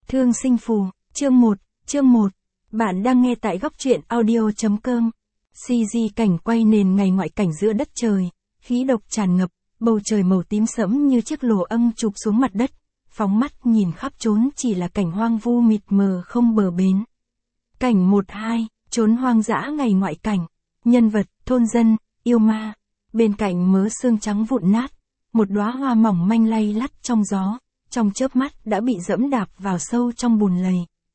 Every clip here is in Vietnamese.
Thương sinh phù, chương 1. Bạn đang nghe tại góc truyện audio.com. CG cảnh quay nền ngày ngoại cảnh giữa đất trời, khí độc tràn ngập, bầu trời màu tím sẫm như chiếc lồ âng chụp xuống mặt đất, phóng mắt nhìn khắp trốn chỉ là cảnh hoang vu mịt mờ không bờ bến. Cảnh 1-2, trốn hoang dã ngày ngoại cảnh, nhân vật, thôn dân, yêu ma, bên cạnh mớ xương trắng vụn nát, một đóa hoa mỏng manh lay lắt trong gió, trong chớp mắt đã bị dẫm đạp vào sâu trong bùn lầy.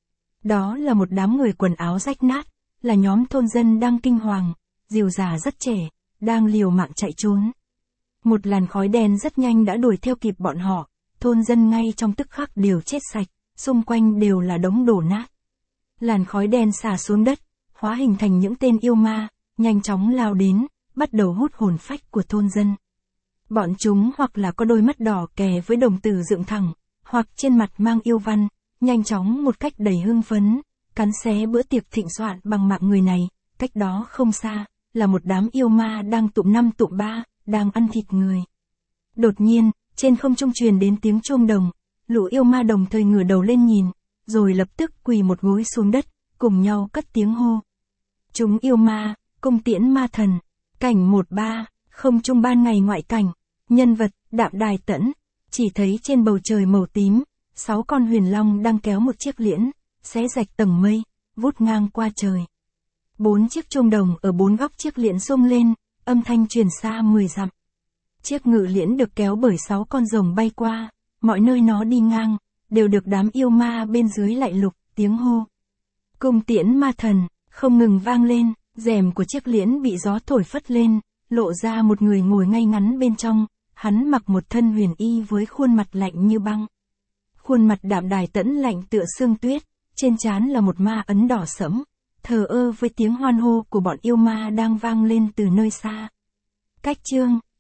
Đó là một đám người quần áo rách nát, là nhóm thôn dân đang kinh hoàng, rìu già rất trẻ, đang liều mạng chạy trốn. Một làn khói đen rất nhanh đã đuổi theo kịp bọn họ, thôn dân ngay trong tức khắc đều chết sạch, xung quanh đều là đống đổ nát. Làn khói đen xả xuống đất, hóa hình thành những tên yêu ma, nhanh chóng lao đến, bắt đầu hút hồn phách của thôn dân. Bọn chúng hoặc là có đôi mắt đỏ kè với đồng tử dựng thẳng, hoặc trên mặt mang yêu văn, nhanh chóng một cách đầy hưng phấn, cắn xé bữa tiệc thịnh soạn bằng mạng người này, cách đó không xa, là một đám yêu ma đang tụm 5 tụm 3, đang ăn thịt người. Đột nhiên, trên không trung truyền đến tiếng chuông đồng, lũ yêu ma đồng thời ngửa đầu lên nhìn, rồi lập tức quỳ một gối xuống đất, cùng nhau cất tiếng hô. Chúng yêu ma, cung tiễn ma thần, cảnh 1-3, không trung ban ngày ngoại cảnh, nhân vật, Đạm Đài Tẫn, chỉ thấy trên bầu trời màu tím, 6 con huyền long đang kéo một chiếc liễn, xé rạch tầng mây, vút ngang qua trời. 4 chiếc chuông đồng ở 4 góc chiếc liễn xung lên, âm thanh truyền xa 10 dặm. Chiếc ngự liễn được kéo bởi 6 con rồng bay qua, mọi nơi nó đi ngang, đều được đám yêu ma bên dưới lạy lục, tiếng hô. Cung tiễn ma thần, không ngừng vang lên, rèm của chiếc liễn bị gió thổi phất lên, lộ ra một người ngồi ngay ngắn bên trong, hắn mặc một thân huyền y với khuôn mặt lạnh như băng. Khuôn mặt Đạm Đài Tẫn lạnh tựa sương tuyết, trên trán là một ma ấn đỏ sẫm, thờ ơ với tiếng hoan hô của bọn yêu ma đang vang lên từ nơi xa. Cách chương,